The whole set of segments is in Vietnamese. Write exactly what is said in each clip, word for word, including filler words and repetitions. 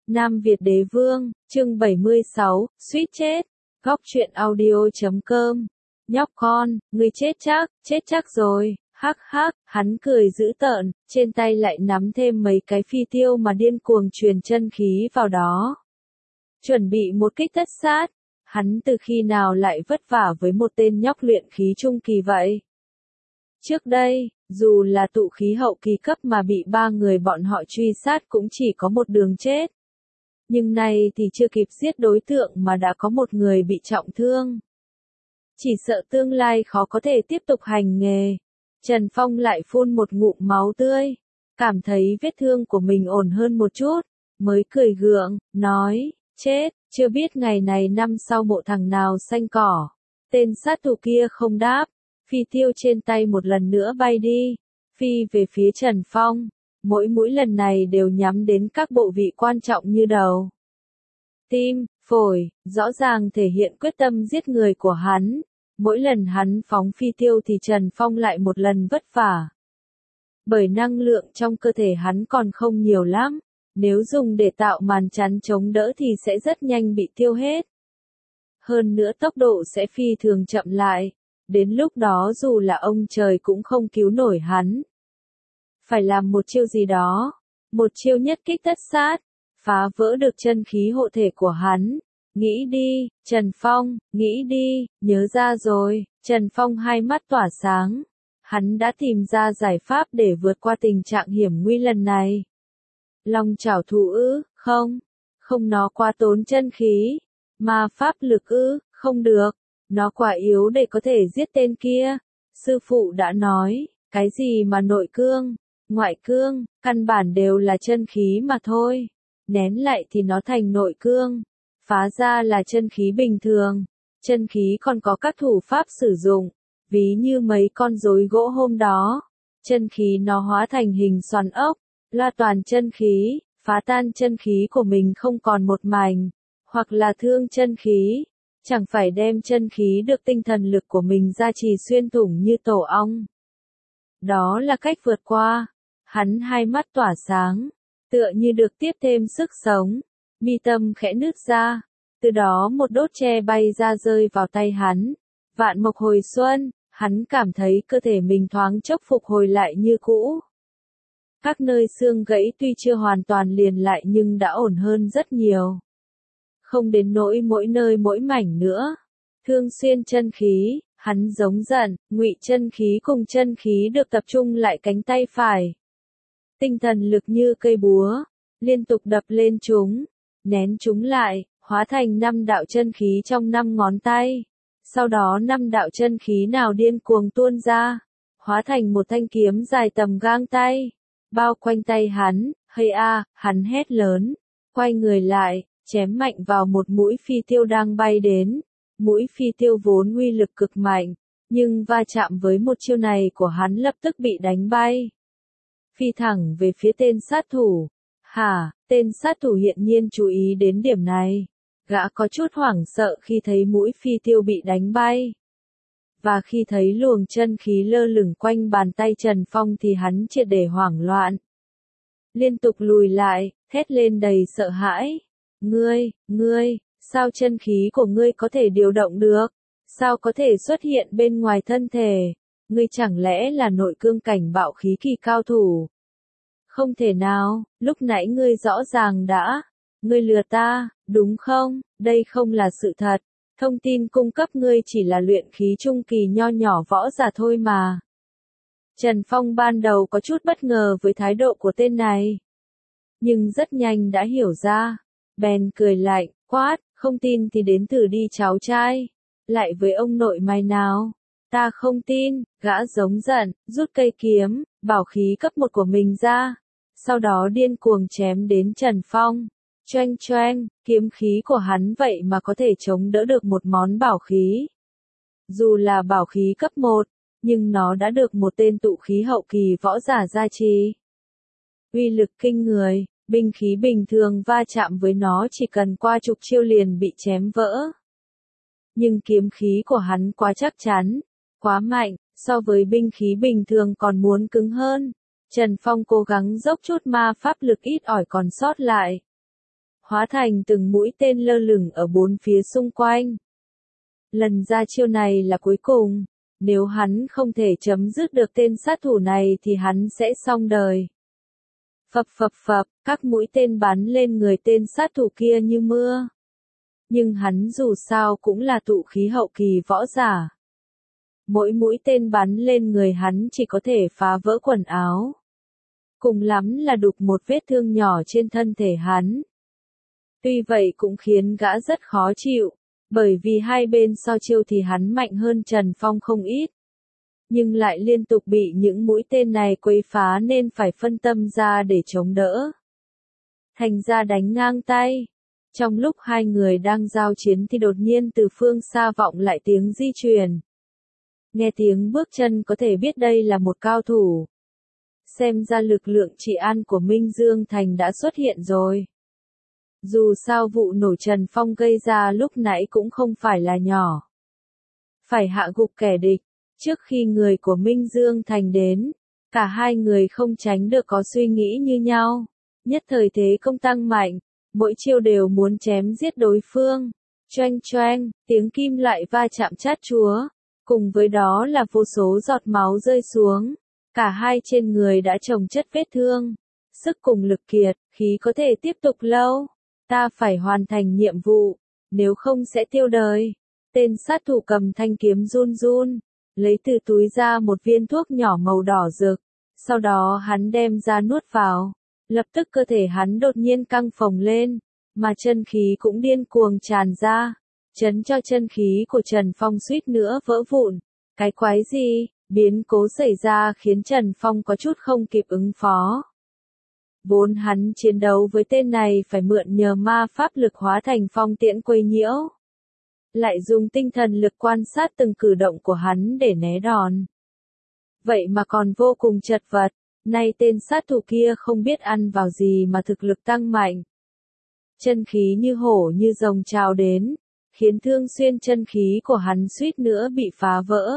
Nam Việt Đế Vương, chương bảy mươi sáu, suýt chết. Góc truyện audio chấm com. Nhóc con, ngươi chết chắc, chết chắc rồi, hắc hắc, hắn cười dữ tợn, trên tay lại nắm thêm mấy cái phi tiêu mà điên cuồng truyền chân khí vào đó. Chuẩn bị một kích tất sát, hắn từ khi nào lại vất vả với một tên nhóc luyện khí trung kỳ vậy? Trước đây, dù là tụ khí hậu kỳ cấp mà bị ba người bọn họ truy sát cũng chỉ có một đường chết. Nhưng nay thì chưa kịp giết đối tượng mà đã có một người bị trọng thương. Chỉ sợ tương lai khó có thể tiếp tục hành nghề. Trần Phong lại phun một ngụm máu tươi, cảm thấy vết thương của mình ổn hơn một chút, mới cười gượng, nói, chết, chưa biết ngày này năm sau mộ thằng nào xanh cỏ. Tên sát thủ kia không đáp, phi tiêu trên tay một lần nữa bay đi, phi về phía Trần Phong. Mỗi mũi lần này đều nhắm đến các bộ vị quan trọng như đầu, tim, phổi, rõ ràng thể hiện quyết tâm giết người của hắn. Mỗi lần hắn phóng phi tiêu thì Trần Phong lại một lần vất vả. Bởi năng lượng trong cơ thể hắn còn không nhiều lắm, nếu dùng để tạo màn chắn chống đỡ thì sẽ rất nhanh bị tiêu hết. Hơn nữa tốc độ sẽ phi thường chậm lại, đến lúc đó dù là ông trời cũng không cứu nổi hắn. Phải làm một chiêu gì đó, một chiêu nhất kích tất sát, phá vỡ được chân khí hộ thể của hắn. Nghĩ đi, Trần Phong, nghĩ đi, nhớ ra rồi. Trần Phong hai mắt tỏa sáng. Hắn đã tìm ra giải pháp để vượt qua tình trạng hiểm nguy lần này. Long chảo thủ ư, không, không nó quá tốn chân khí. Ma pháp lực ư, không được, nó quá yếu để có thể giết tên kia. Sư phụ đã nói, cái gì mà nội cương, ngoại cương, căn bản đều là chân khí mà thôi. Nén lại thì nó thành nội cương. Phá ra là chân khí bình thường. Chân khí còn có các thủ pháp sử dụng, ví như mấy con rối gỗ hôm đó. Chân khí nó hóa thành hình xoắn ốc, loa toàn chân khí, phá tan chân khí của mình không còn một mảnh, hoặc là thương chân khí, chẳng phải đem chân khí được tinh thần lực của mình ra trì xuyên thủng như tổ ong. Đó là cách vượt qua. Hắn hai mắt tỏa sáng, tựa như được tiếp thêm sức sống. Mi tâm khẽ nứt ra, từ đó một đốt tre bay ra rơi vào tay hắn. Vạn mộc hồi xuân, hắn cảm thấy cơ thể mình thoáng chốc phục hồi lại như cũ. Các nơi xương gãy tuy chưa hoàn toàn liền lại nhưng đã ổn hơn rất nhiều. Không đến nỗi mỗi nơi mỗi mảnh nữa. Thương xuyên chân khí, hắn giống giận, ngụy chân khí cùng chân khí được tập trung lại cánh tay phải. Tinh thần lực như cây búa, liên tục đập lên chúng, nén chúng lại, hóa thành năm đạo chân khí trong năm ngón tay. Sau đó năm đạo chân khí nào điên cuồng tuôn ra, hóa thành một thanh kiếm dài tầm gang tay, bao quanh tay hắn. Hay a, hắn hét lớn, quay người lại, chém mạnh vào một mũi phi tiêu đang bay đến. Mũi phi tiêu vốn uy lực cực mạnh, nhưng va chạm với một chiêu này của hắn lập tức bị đánh bay. Phi thẳng về phía tên sát thủ. Hả, tên sát thủ hiện nhiên chú ý đến điểm này. Gã có chút hoảng sợ khi thấy mũi phi tiêu bị đánh bay. Và khi thấy luồng chân khí lơ lửng quanh bàn tay Trần Phong thì hắn triệt để hoảng loạn. Liên tục lùi lại, thét lên đầy sợ hãi. Ngươi, ngươi, sao chân khí của ngươi có thể điều động được? Sao có thể xuất hiện bên ngoài thân thể? Ngươi chẳng lẽ là nội cương cảnh bạo khí kỳ cao thủ? Không thể nào, lúc nãy ngươi rõ ràng đã. Ngươi lừa ta, đúng không? Đây không là sự thật. Thông tin cung cấp ngươi chỉ là luyện khí trung kỳ nho nhỏ võ giả thôi mà. Trần Phong ban đầu có chút bất ngờ với thái độ của tên này. Nhưng rất nhanh đã hiểu ra. Bèn cười lạnh, quát, không tin thì đến thử đi cháu trai. Lại với ông nội mày nào. Ta không tin, gã giống giận, rút cây kiếm, bảo khí cấp một của mình ra. Sau đó điên cuồng chém đến Trần Phong. Choeng choeng, kiếm khí của hắn vậy mà có thể chống đỡ được một món bảo khí. Dù là bảo khí cấp một, nhưng nó đã được một tên tụ khí hậu kỳ võ giả gia trì. Uy lực kinh người, binh khí bình thường va chạm với nó chỉ cần qua chục chiêu liền bị chém vỡ. Nhưng kiếm khí của hắn quá chắc chắn, quá mạnh, so với binh khí bình thường còn muốn cứng hơn. Trần Phong cố gắng dốc chút ma pháp lực ít ỏi còn sót lại. hóa thành từng mũi tên lơ lửng ở bốn phía xung quanh. Lần ra chiêu này là cuối cùng, nếu hắn không thể chấm dứt được tên sát thủ này thì hắn sẽ xong đời. Phập phập phập, các mũi tên bắn lên người tên sát thủ kia như mưa. Nhưng hắn dù sao cũng là tụ khí hậu kỳ võ giả. Mỗi mũi tên bắn lên người hắn chỉ có thể phá vỡ quần áo. Cùng lắm là đục một vết thương nhỏ trên thân thể hắn. Tuy vậy cũng khiến gã rất khó chịu, bởi vì hai bên so chiêu thì hắn mạnh hơn Trần Phong không ít. Nhưng lại liên tục bị những mũi tên này quấy phá nên phải phân tâm ra để chống đỡ. Thành ra đánh ngang tay. Trong lúc hai người đang giao chiến thì đột nhiên từ phương xa vọng lại tiếng di chuyển. Nghe tiếng bước chân có thể biết đây là một cao thủ. Xem ra lực lượng trị an của Minh Dương Thành đã xuất hiện rồi. Dù sao vụ nổ Trần Phong gây ra lúc nãy cũng không phải là nhỏ. Phải hạ gục kẻ địch, trước khi người của Minh Dương Thành đến, cả hai người không tránh được có suy nghĩ như nhau. Nhất thời thế công tăng mạnh, mỗi chiêu đều muốn chém giết đối phương. Choang choang, tiếng kim loại va chạm chát chúa, cùng với đó là vô số giọt máu rơi xuống. Cả hai trên người đã chồng chất vết thương. Sức cùng lực kiệt, khí có thể tiếp tục lâu. Ta phải hoàn thành nhiệm vụ, nếu không sẽ tiêu đời. Tên sát thủ cầm thanh kiếm run run, lấy từ túi ra một viên thuốc nhỏ màu đỏ rực. Sau đó hắn đem ra nuốt vào. Lập tức cơ thể hắn đột nhiên căng phồng lên, mà chân khí cũng điên cuồng tràn ra, chấn cho chân khí của Trần Phong suýt nữa vỡ vụn. Cái quái gì? Biến cố xảy ra khiến Trần Phong có chút không kịp ứng phó. Vốn hắn chiến đấu với tên này phải mượn nhờ ma pháp lực hóa thành phong tiễn quấy nhiễu. Lại dùng tinh thần lực quan sát từng cử động của hắn để né đòn. Vậy mà còn vô cùng chật vật, nay tên sát thủ kia không biết ăn vào gì mà thực lực tăng mạnh. Chân khí như hổ như rồng trào đến, khiến thương xuyên chân khí của hắn suýt nữa bị phá vỡ.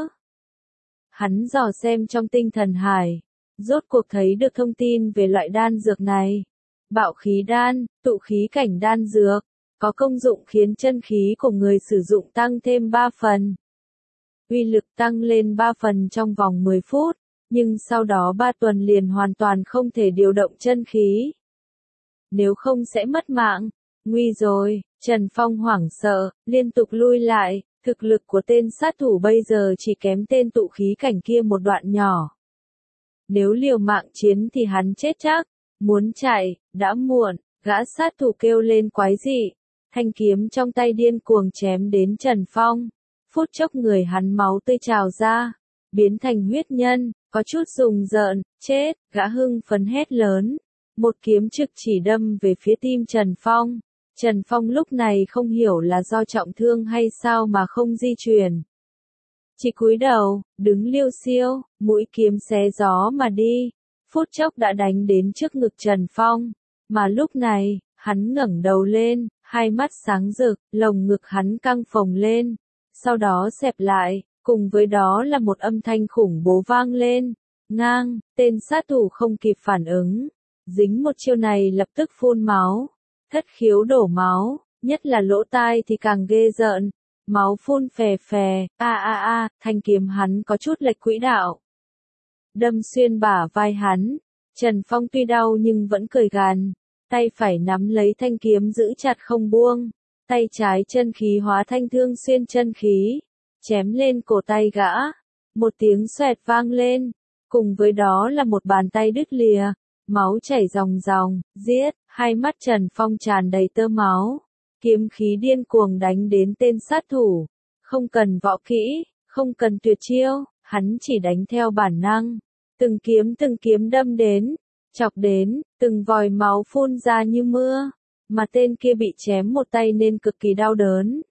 Hắn dò xem trong tinh thần hải, rốt cuộc thấy được thông tin về loại đan dược này. Bạo khí đan, tụ khí cảnh đan dược, có công dụng khiến chân khí của người sử dụng tăng thêm ba phần. Uy lực tăng lên ba phần trong vòng mười phút, nhưng sau đó ba tuần liền hoàn toàn không thể điều động chân khí. Nếu không sẽ mất mạng. Nguy rồi, Trần Phong hoảng sợ, liên tục lui lại. Thực lực của tên sát thủ bây giờ chỉ kém tên tụ khí cảnh kia một đoạn nhỏ. Nếu liều mạng chiến thì hắn chết chắc. Muốn chạy, đã muộn, gã sát thủ kêu lên quái dị. Thanh kiếm trong tay điên cuồng chém đến Trần Phong. Phút chốc người hắn máu tươi trào ra, biến thành huyết nhân, có chút rùng rợn, chết, gã hưng phấn hét lớn. Một kiếm trực chỉ đâm về phía tim Trần Phong. Trần Phong lúc này không hiểu là do trọng thương hay sao mà không di chuyển. Chỉ cúi đầu, đứng liêu xiêu, mũi kiếm xé gió mà đi. Phút chốc đã đánh đến trước ngực Trần Phong. Mà lúc này, hắn ngẩng đầu lên, hai mắt sáng rực, lồng ngực hắn căng phồng lên. Sau đó xẹp lại, cùng với đó là một âm thanh khủng bố vang lên. Ngang, tên sát thủ không kịp phản ứng. Dính một chiêu này lập tức phun máu. Thất khiếu đổ máu, nhất là lỗ tai thì càng ghê rợn. Máu phun phè phè, a a a, thanh kiếm hắn có chút lệch quỹ đạo. Đâm xuyên bả vai hắn. Trần Phong tuy đau nhưng vẫn cười gằn. Tay phải nắm lấy thanh kiếm giữ chặt không buông. Tay trái chân khí hóa thanh thương xuyên chân khí. Chém lên cổ tay gã. Một tiếng xoẹt vang lên. Cùng với đó là một bàn tay đứt lìa. Máu chảy ròng ròng, giết, hai mắt Trần Phong tràn đầy tơ máu. Kiếm khí điên cuồng đánh đến tên sát thủ. Không cần võ kỹ, không cần tuyệt chiêu, hắn chỉ đánh theo bản năng. Từng kiếm từng kiếm đâm đến, chọc đến, từng vòi máu phun ra như mưa. Mà tên kia bị chém một tay nên cực kỳ đau đớn.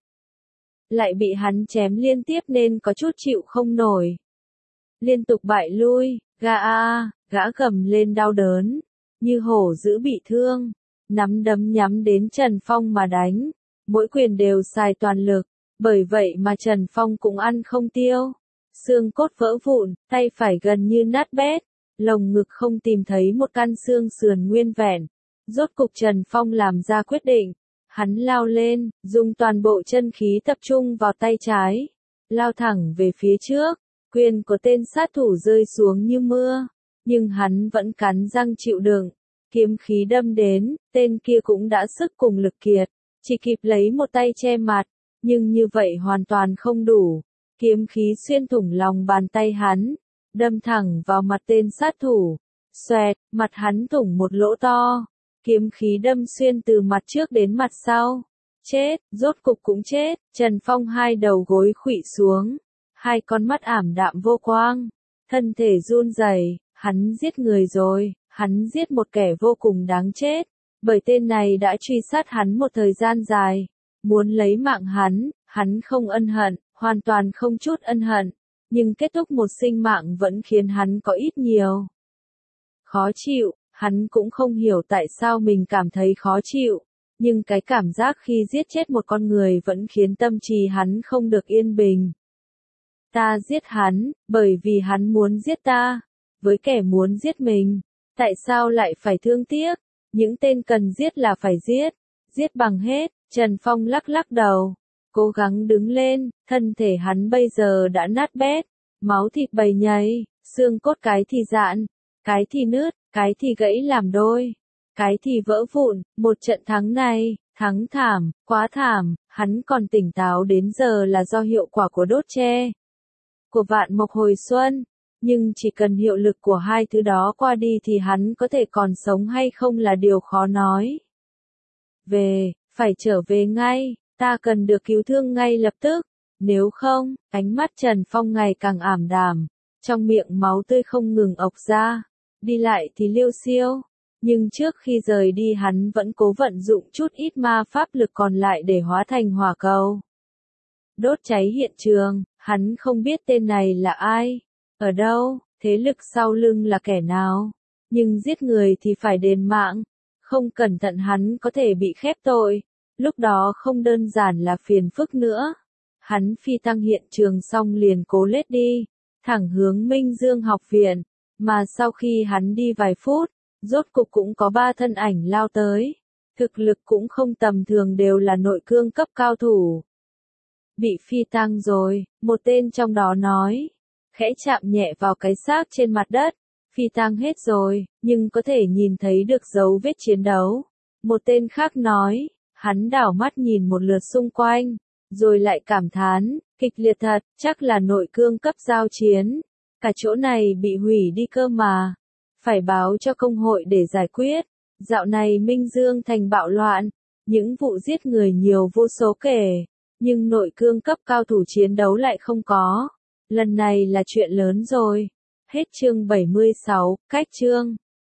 Lại bị hắn chém liên tiếp nên có chút chịu không nổi. Liên tục bại lui, gà a, gã gầm lên đau đớn, như hổ dữ bị thương, nắm đấm nhắm đến Trần Phong mà đánh, mỗi quyền đều xài toàn lực, bởi vậy mà Trần Phong cũng ăn không tiêu, xương cốt vỡ vụn, tay phải gần như nát bét, lồng ngực không tìm thấy một căn xương sườn nguyên vẹn, Rốt cục Trần Phong làm ra quyết định. Hắn lao lên, dùng toàn bộ chân khí tập trung vào tay trái. Lao thẳng về phía trước. Quyền của tên sát thủ rơi xuống như mưa. Nhưng hắn vẫn cắn răng chịu đựng. Kiếm khí đâm đến, tên kia cũng đã sức cùng lực kiệt. Chỉ kịp lấy một tay che mặt. Nhưng như vậy hoàn toàn không đủ. Kiếm khí xuyên thủng lòng bàn tay hắn. Đâm thẳng vào mặt tên sát thủ. Xoẹt, mặt hắn thủng một lỗ to. Kiếm khí đâm xuyên từ mặt trước đến mặt sau. Chết, rốt cục cũng chết. Trần Phong hai đầu gối khuỵu xuống. Hai con mắt ảm đạm vô quang. Thân thể run rẩy, hắn giết người rồi, hắn giết một kẻ vô cùng đáng chết. Bởi tên này đã truy sát hắn một thời gian dài. Muốn lấy mạng hắn, hắn không ân hận, hoàn toàn không chút ân hận. Nhưng kết thúc một sinh mạng vẫn khiến hắn có ít nhiều khó chịu. Hắn cũng không hiểu tại sao mình cảm thấy khó chịu. Nhưng cái cảm giác khi giết chết một con người vẫn khiến tâm trí hắn không được yên bình. Ta giết hắn, bởi vì hắn muốn giết ta. Với kẻ muốn giết mình, tại sao lại phải thương tiếc? Những tên cần giết là phải giết. Giết bằng hết. Trần Phong lắc lắc đầu. Cố gắng đứng lên, thân thể hắn bây giờ đã nát bét. Máu thịt bầy nhầy, xương cốt cái thì dạn, cái thì nứt, cái thì gãy làm đôi, cái thì vỡ vụn. Một trận thắng này, thắng thảm, quá thảm. Hắn còn tỉnh táo đến giờ là do hiệu quả của đốt tre của vạn mộc hồi xuân. Nhưng chỉ cần hiệu lực của hai thứ đó qua đi thì hắn có thể còn sống hay không là điều khó nói. Về, phải trở về ngay, ta cần được cứu thương ngay lập tức. Nếu không, ánh mắt Trần Phong ngày càng ảm đạm, trong miệng máu tươi không ngừng ộc ra. Đi lại thì liêu xiêu, nhưng trước khi rời đi hắn vẫn cố vận dụng chút ít ma pháp lực còn lại để hóa thành hỏa cầu. Đốt cháy hiện trường, hắn không biết tên này là ai, ở đâu, thế lực sau lưng là kẻ nào. Nhưng giết người thì phải đền mạng, không cẩn thận hắn có thể bị khép tội, lúc đó không đơn giản là phiền phức nữa. Hắn phi tăng hiện trường xong liền cố lết đi, thẳng hướng Minh Dương học viện, mà sau khi hắn đi vài phút, rốt cục cũng có ba thân ảnh lao tới. Thực lực cũng không tầm thường, đều là nội cương cấp cao thủ. Bị phi tăng rồi, một tên trong đó nói, khẽ chạm nhẹ vào cái xác trên mặt đất. Phi tăng hết rồi, nhưng có thể nhìn thấy được dấu vết chiến đấu. Một tên khác nói, hắn đảo mắt nhìn một lượt xung quanh, rồi lại cảm thán, kịch liệt thật, chắc là nội cương cấp giao chiến. Cả chỗ này bị hủy đi cơ mà. Phải báo cho công hội để giải quyết. Dạo này Minh Dương thành bạo loạn, những vụ giết người nhiều vô số kể, nhưng nội cương cấp cao thủ chiến đấu lại không có. Lần này là chuyện lớn rồi. Hết chương bảy mươi sáu, cách chương.